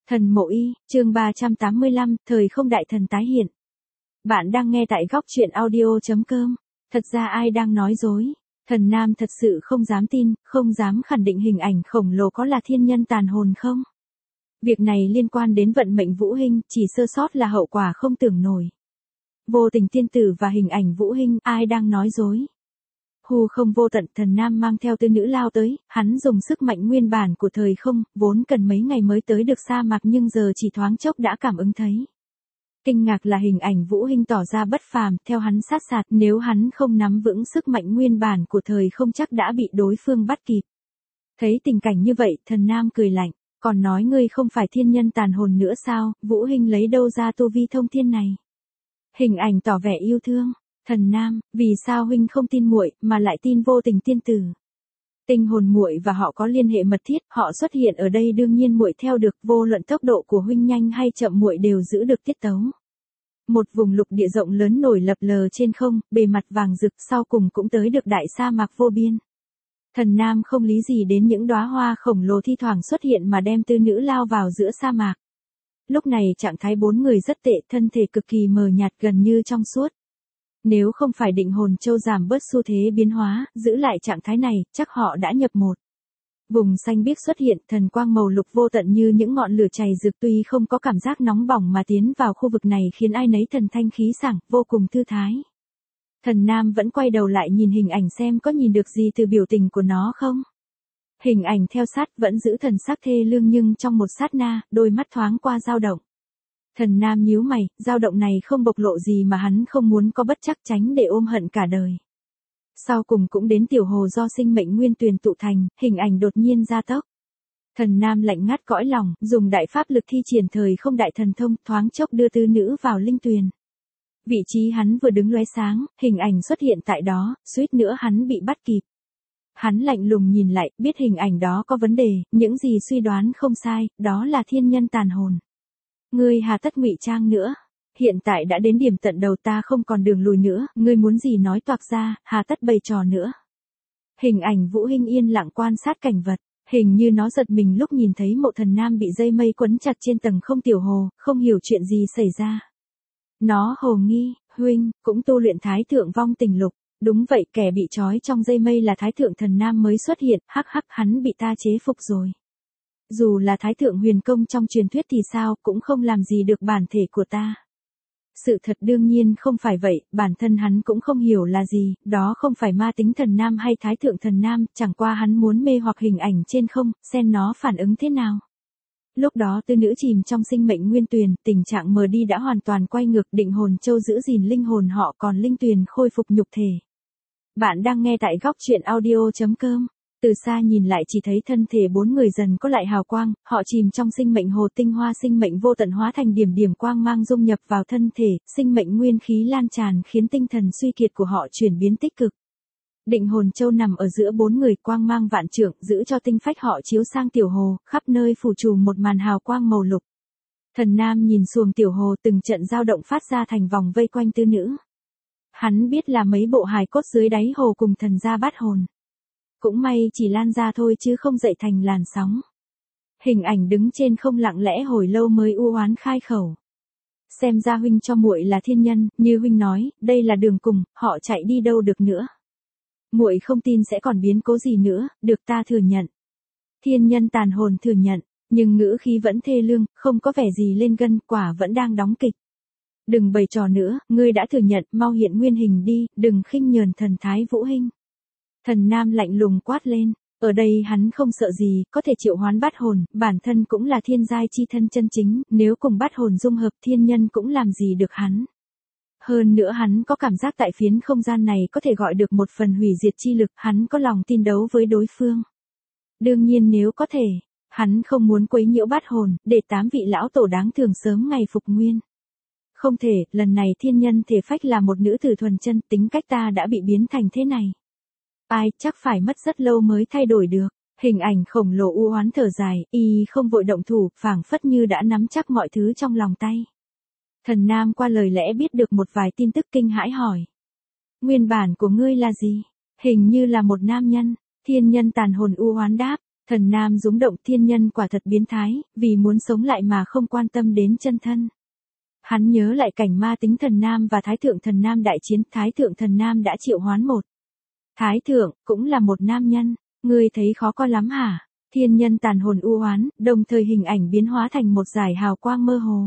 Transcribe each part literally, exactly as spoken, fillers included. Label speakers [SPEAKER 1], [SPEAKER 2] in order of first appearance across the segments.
[SPEAKER 1] Thần Mộ Y, chương ba trăm tám mươi lăm, thời không đại thần tái hiện. Bạn đang nghe tại góc truyện audio.com. Thật ra ai đang nói dối? Thần Nam thật sự không dám tin, không dám khẳng định hình ảnh khổng lồ có là thiên nhân tàn hồn không? Việc này liên quan đến vận mệnh Vũ Hinh, chỉ sơ sót là hậu quả không tưởng nổi. Vô tình tiên tử và hình ảnh Vũ Hinh, ai đang nói dối? Hù không vô tận, Thần Nam mang theo tư nữ lao tới, hắn dùng sức mạnh nguyên bản của thời không, vốn cần mấy ngày mới tới được sa mạc nhưng giờ chỉ thoáng chốc đã cảm ứng thấy. Kinh ngạc là hình ảnh Vũ Hinh tỏ ra bất phàm, theo hắn sát sạt, nếu hắn không nắm vững sức mạnh nguyên bản của thời không chắc đã bị đối phương bắt kịp. Thấy tình cảnh như vậy, Thần Nam cười lạnh, còn nói ngươi không phải thiên nhân tàn hồn nữa sao? Vũ Hinh lấy đâu ra tu vi thông thiên này? Hình ảnh tỏ vẻ yêu thương. Thần Nam, vì sao huynh không tin muội mà lại tin vô tình tiên tử? Tinh hồn muội và họ có liên hệ mật thiết, họ xuất hiện ở đây đương nhiên muội theo được, vô luận tốc độ của huynh nhanh hay chậm muội đều giữ được tiết tấu. Một vùng lục địa rộng lớn nổi lập lờ trên không, bề mặt vàng rực, sau cùng cũng tới được đại sa mạc vô biên. Thần Nam không lý gì đến những đóa hoa khổng lồ thi thoảng xuất hiện mà đem tư nữ lao vào giữa sa mạc. Lúc này trạng thái bốn người rất tệ, thân thể cực kỳ mờ nhạt gần như trong suốt. Nếu không phải định hồn châu giảm bớt xu thế biến hóa, giữ lại trạng thái này, chắc họ đã nhập một. Vùng xanh biếc xuất hiện, thần quang màu lục vô tận như những ngọn lửa chày rực, tuy không có cảm giác nóng bỏng mà tiến vào khu vực này khiến ai nấy thần thanh khí sảng, vô cùng thư thái. Thần Nam vẫn quay đầu lại nhìn hình ảnh xem có nhìn được gì từ biểu tình của nó không. Hình ảnh theo sát vẫn giữ thần sắc thê lương nhưng trong một sát na, đôi mắt thoáng qua dao động. Thần Nam nhíu mày, dao động này không bộc lộ gì mà hắn không muốn có bất chắc tránh để ôm hận cả đời. Sau cùng cũng đến tiểu hồ do sinh mệnh nguyên tuyền tụ thành, hình ảnh đột nhiên gia tốc. Thần Nam lạnh ngắt cõi lòng, dùng đại pháp lực thi triển thời không đại thần thông, thoáng chốc đưa tư nữ vào linh tuyền. Vị trí hắn vừa đứng lóe sáng, hình ảnh xuất hiện tại đó, suýt nữa hắn bị bắt kịp. Hắn lạnh lùng nhìn lại, biết hình ảnh đó có vấn đề, những gì suy đoán không sai, đó là thiên nhân tàn hồn. Ngươi hà tất ngụy trang nữa, hiện tại đã đến điểm tận đầu, ta không còn đường lùi nữa, ngươi muốn gì nói toạc ra, hà tất bày trò nữa. Hình ảnh Vũ Hinh yên lặng quan sát cảnh vật, hình như nó giật mình lúc nhìn thấy Mộ Thần Nam bị dây mây quấn chặt trên tầng không tiểu hồ, không hiểu chuyện gì xảy ra. Nó hồ nghi, huynh, cũng tu luyện Thái Thượng Vong Tình Lục. Đúng vậy, kẻ bị trói trong dây mây là Thái Thượng Thần Nam mới xuất hiện, hắc hắc, hắn bị ta chế phục rồi. Dù là Thái Thượng Huyền Công trong truyền thuyết thì sao, cũng không làm gì được bản thể của ta. Sự thật đương nhiên không phải vậy, bản thân hắn cũng không hiểu là gì, đó không phải ma tính Thần Nam hay Thái Thượng Thần Nam, chẳng qua hắn muốn mê hoặc hình ảnh trên không, xem nó phản ứng thế nào. Lúc đó tư nữ chìm trong sinh mệnh nguyên tuyền, tình trạng mờ đi đã hoàn toàn quay ngược, định hồn châu giữ gìn linh hồn họ, còn linh tuyền khôi phục nhục thể. Bạn đang nghe tại góc truyện audio.com. Từ xa nhìn lại chỉ thấy thân thể bốn người dần có lại hào quang, họ chìm trong sinh mệnh hồ, tinh hoa sinh mệnh vô tận hóa thành điểm điểm quang mang dung nhập vào thân thể, sinh mệnh nguyên khí lan tràn khiến tinh thần suy kiệt của họ chuyển biến tích cực. Định hồn châu nằm ở giữa bốn người, quang mang vạn trượng, giữ cho tinh phách họ chiếu sang tiểu hồ, khắp nơi phủ trù một màn hào quang màu lục. Thần Nam nhìn xuồng tiểu hồ, từng trận dao động phát ra thành vòng vây quanh tư nữ. Hắn biết là mấy bộ hài cốt dưới đáy hồ cùng thần gia bát hồn. Cũng may chỉ lan ra thôi chứ không dậy thành làn sóng. Hình ảnh đứng trên không lặng lẽ hồi lâu mới u oán khai khẩu. Xem ra huynh cho muội là thiên nhân, như huynh nói, đây là đường cùng, họ chạy đi đâu được nữa. Muội không tin sẽ còn biến cố gì nữa, được ta thừa nhận. Thiên nhân tàn hồn thừa nhận, nhưng ngữ khí vẫn thê lương, không có vẻ gì lên gân, quả vẫn đang đóng kịch. Đừng bày trò nữa, ngươi đã thừa nhận, mau hiện nguyên hình đi, đừng khinh nhờn thần thái Vũ Hinh. Thần Nam lạnh lùng quát lên, ở đây hắn không sợ gì, có thể triệu hoán bát hồn, bản thân cũng là thiên giai chi thân chân chính, nếu cùng bát hồn dung hợp thiên nhân cũng làm gì được hắn. Hơn nữa hắn có cảm giác tại phiến không gian này có thể gọi được một phần hủy diệt chi lực, hắn có lòng tin đấu với đối phương. Đương nhiên nếu có thể, hắn không muốn quấy nhiễu bát hồn, để tám vị lão tổ đáng thường sớm ngày phục nguyên. Không thể, lần này thiên nhân thể phách là một nữ tử thuần chân, tính cách ta đã bị biến thành thế này. Ai, chắc phải mất rất lâu mới thay đổi được. Hình ảnh khổng lồ u oán thở dài, y không vội động thủ, phảng phất như đã nắm chắc mọi thứ trong lòng tay. Thần Nam qua lời lẽ biết được một vài tin tức kinh hãi hỏi. Nguyên bản của ngươi là gì? Hình như là một nam nhân, thiên nhân tàn hồn u oán đáp. Thần nam rúng động, thiên nhân quả thật biến thái, vì muốn sống lại mà không quan tâm đến chân thân. Hắn nhớ lại cảnh ma tính thần nam và thái thượng thần nam đại chiến, thái thượng thần nam đã triệu hoán một. Thái thượng, cũng là một nam nhân, ngươi thấy khó coi lắm hả? Thiên nhân tàn hồn u oán, đồng thời hình ảnh biến hóa thành một dải hào quang mơ hồ.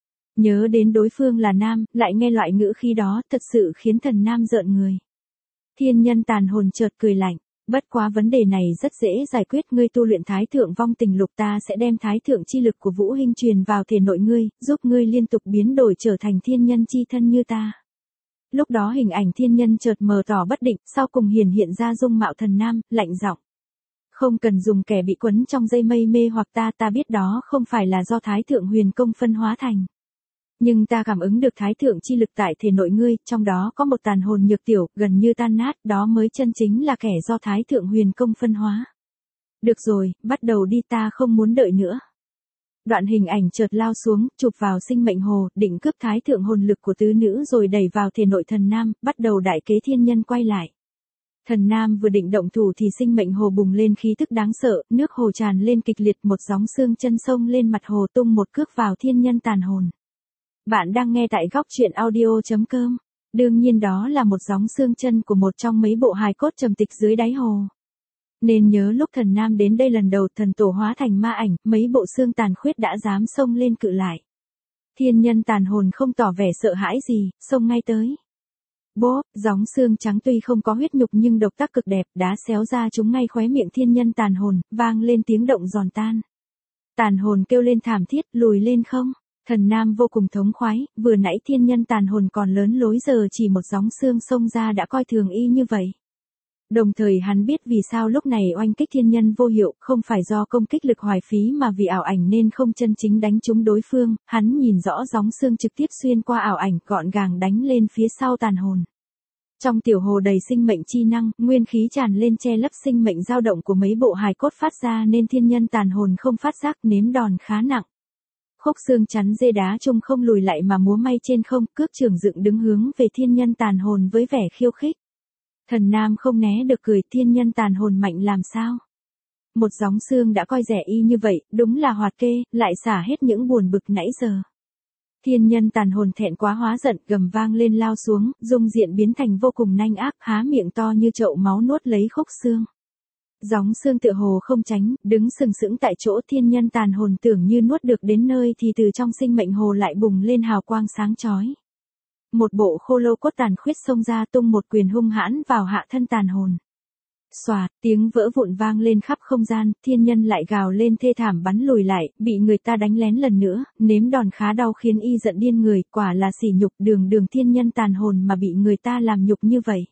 [SPEAKER 1] Nhớ đến đối phương là nam, lại nghe loại ngữ khí đó, thật sự khiến thần nam rợn người. Thiên nhân tàn hồn chợt cười lạnh, bất quá vấn đề này rất dễ giải quyết, ngươi tu luyện thái thượng vong tình lục, ta sẽ đem thái thượng chi lực của Vũ Hinh truyền vào thể nội ngươi, giúp ngươi liên tục biến đổi trở thành thiên nhân chi thân như ta. Lúc đó hình ảnh thiên nhân chợt mờ tỏ bất định, sau cùng hiển hiện ra dung mạo thần nam, lạnh giọng. Không cần dùng kẻ bị quấn trong dây mây mê hoặc ta, ta biết đó không phải là do thái thượng huyền công phân hóa thành. Nhưng ta cảm ứng được thái thượng chi lực tại thể nội ngươi, trong đó có một tàn hồn nhược tiểu, gần như tan nát, đó mới chân chính là kẻ do thái thượng huyền công phân hóa. Được rồi, bắt đầu đi, ta không muốn đợi nữa. Đoạn hình ảnh chợt lao xuống, chụp vào sinh mệnh hồ, định cướp thái thượng hồn lực của tứ nữ rồi đẩy vào thể nội thần nam, bắt đầu đại kế thiên nhân quay lại. Thần nam vừa định động thủ thì sinh mệnh hồ bùng lên khí tức đáng sợ, nước hồ tràn lên kịch liệt, một gióng xương chân sông lên mặt hồ tung một cước vào thiên nhân tàn hồn. Bạn đang nghe tại góc truyện audio chấm com. Đương nhiên đó là một gióng xương chân của một trong mấy bộ hài cốt trầm tịch dưới đáy hồ. Nên nhớ lúc thần nam đến đây lần đầu, thần tổ hóa thành ma ảnh, mấy bộ xương tàn khuyết đã dám xông lên cự lại. Thiên nhân tàn hồn không tỏ vẻ sợ hãi gì, xông ngay tới. Bốp, gióng xương trắng tuy không có huyết nhục nhưng độc tác cực đẹp, đá xéo ra chúng ngay khóe miệng thiên nhân tàn hồn, vang lên tiếng động giòn tan. Tàn hồn kêu lên thảm thiết, lùi lên không. Thần nam vô cùng thống khoái, vừa nãy thiên nhân tàn hồn còn lớn lối, giờ chỉ một gióng xương xông ra đã coi thường y như vậy. Đồng thời hắn biết vì sao lúc này oanh kích thiên nhân vô hiệu, không phải do công kích lực hoài phí mà vì ảo ảnh nên không chân chính đánh trúng đối phương, hắn nhìn rõ gióng xương trực tiếp xuyên qua ảo ảnh, gọn gàng đánh lên phía sau tàn hồn. Trong tiểu hồ đầy sinh mệnh chi năng, nguyên khí tràn lên che lấp sinh mệnh dao động của mấy bộ hài cốt phát ra nên thiên nhân tàn hồn không phát giác, nếm đòn khá nặng. Khúc xương chắn dê đá chung không lùi lại mà múa may trên không, cước trường dựng đứng hướng về thiên nhân tàn hồn với vẻ khiêu khích. Thần nam không né được cười, thiên nhân tàn hồn mạnh làm sao? Một gióng xương đã coi rẻ y như vậy, đúng là hoạt kê, lại xả hết những buồn bực nãy giờ. Thiên nhân tàn hồn thẹn quá hóa giận, gầm vang lên lao xuống, dung diện biến thành vô cùng nanh ác, há miệng to như chậu máu nuốt lấy khúc xương. Gióng xương tựa hồ không tránh, đứng sừng sững tại chỗ, thiên nhân tàn hồn tưởng như nuốt được đến nơi thì từ trong sinh mệnh hồ lại bùng lên hào quang sáng chói. Một bộ khô lâu cốt tàn khuyết xông ra tung một quyền hung hãn vào hạ thân tàn hồn. Xoạt, tiếng vỡ vụn vang lên khắp không gian, thiên nhân lại gào lên thê thảm bắn lùi lại, bị người ta đánh lén lần nữa, nếm đòn khá đau khiến y giận điên người, quả là sỉ nhục, đường đường thiên nhân tàn hồn mà bị người ta làm nhục như vậy.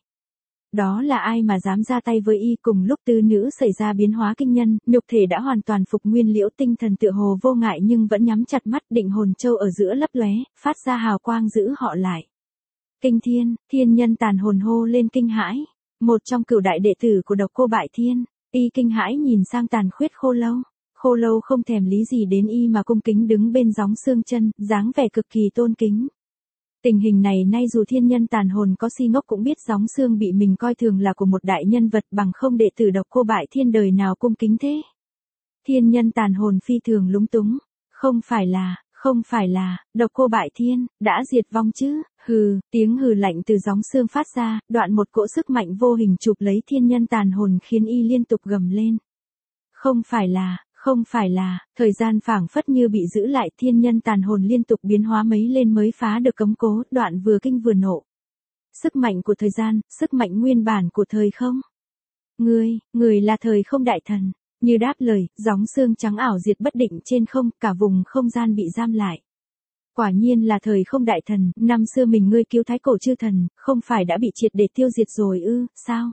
[SPEAKER 1] Đó là ai mà dám ra tay với y? Cùng lúc tứ nữ xảy ra biến hóa kinh nhân, nhục thể đã hoàn toàn phục nguyên, liễu tinh thần tựa hồ vô ngại nhưng vẫn nhắm chặt mắt, định hồn châu ở giữa lấp lóe, phát ra hào quang giữ họ lại. Kinh thiên, thiên nhân tàn hồn hô lên kinh hãi, một trong cửu đại đệ tử của Độc Cô Bại Thiên, y kinh hãi nhìn sang tàn khuyết khô lâu, khô lâu không thèm lý gì đến y mà cung kính đứng bên gióng xương chân, dáng vẻ cực kỳ tôn kính. Tình hình này nay dù thiên nhân tàn hồn có si ngốc cũng biết gióng xương bị mình coi thường là của một đại nhân vật, bằng không đệ tử Độc Cô Bại Thiên đời nào cung kính thế. Thiên nhân tàn hồn phi thường lúng túng, không phải là, không phải là, Độc Cô Bại Thiên, đã diệt vong chứ, hừ, tiếng hừ lạnh từ gióng xương phát ra, đoạn một cỗ sức mạnh vô hình chụp lấy thiên nhân tàn hồn khiến y liên tục gầm lên. Không phải là, không phải là, thời gian phảng phất như bị giữ lại, thiên nhân tàn hồn liên tục biến hóa mấy lên mới phá được cấm cố, đoạn vừa kinh vừa nộ. Sức mạnh của thời gian, sức mạnh nguyên bản của thời không. Ngươi, người là thời không đại thần. Như đáp lời, gióng xương trắng ảo diệt bất định trên không, cả vùng không gian bị giam lại. Quả nhiên là thời không đại thần, năm xưa mình ngươi cứu thái cổ chư thần, không phải đã bị triệt để tiêu diệt rồi ư, sao?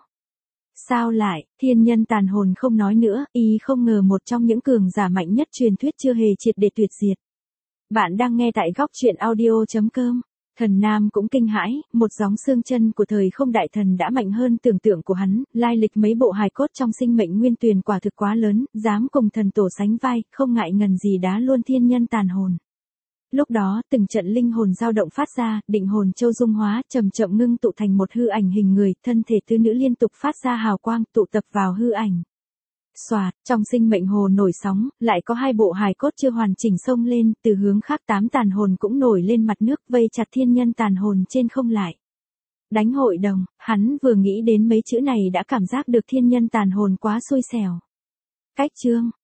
[SPEAKER 1] Sao lại, thiên nhân tàn hồn không nói nữa, y không ngờ một trong những cường giả mạnh nhất truyền thuyết chưa hề triệt để tuyệt diệt. Bạn đang nghe tại góc truyện audio chấm com. Thần nam cũng kinh hãi, một gióng xương chân của thời không đại thần đã mạnh hơn tưởng tượng của hắn, lai lịch mấy bộ hài cốt trong sinh mệnh nguyên tuyền quả thực quá lớn, dám cùng thần tổ sánh vai, không ngại ngần gì đá luôn thiên nhân tàn hồn. Lúc đó, từng trận linh hồn dao động phát ra, định hồn châu dung hóa, chậm chậm ngưng tụ thành một hư ảnh hình người, thân thể tứ nữ liên tục phát ra hào quang, tụ tập vào hư ảnh. Xoạt, trong sinh mệnh hồ nổi sóng, lại có hai bộ hài cốt chưa hoàn chỉnh xông lên, từ hướng khác tám tàn hồn cũng nổi lên mặt nước vây chặt thiên nhân tàn hồn trên không lại. Đánh hội đồng, hắn vừa nghĩ đến mấy chữ này đã cảm giác được thiên nhân tàn hồn quá xui xẻo. Cách chương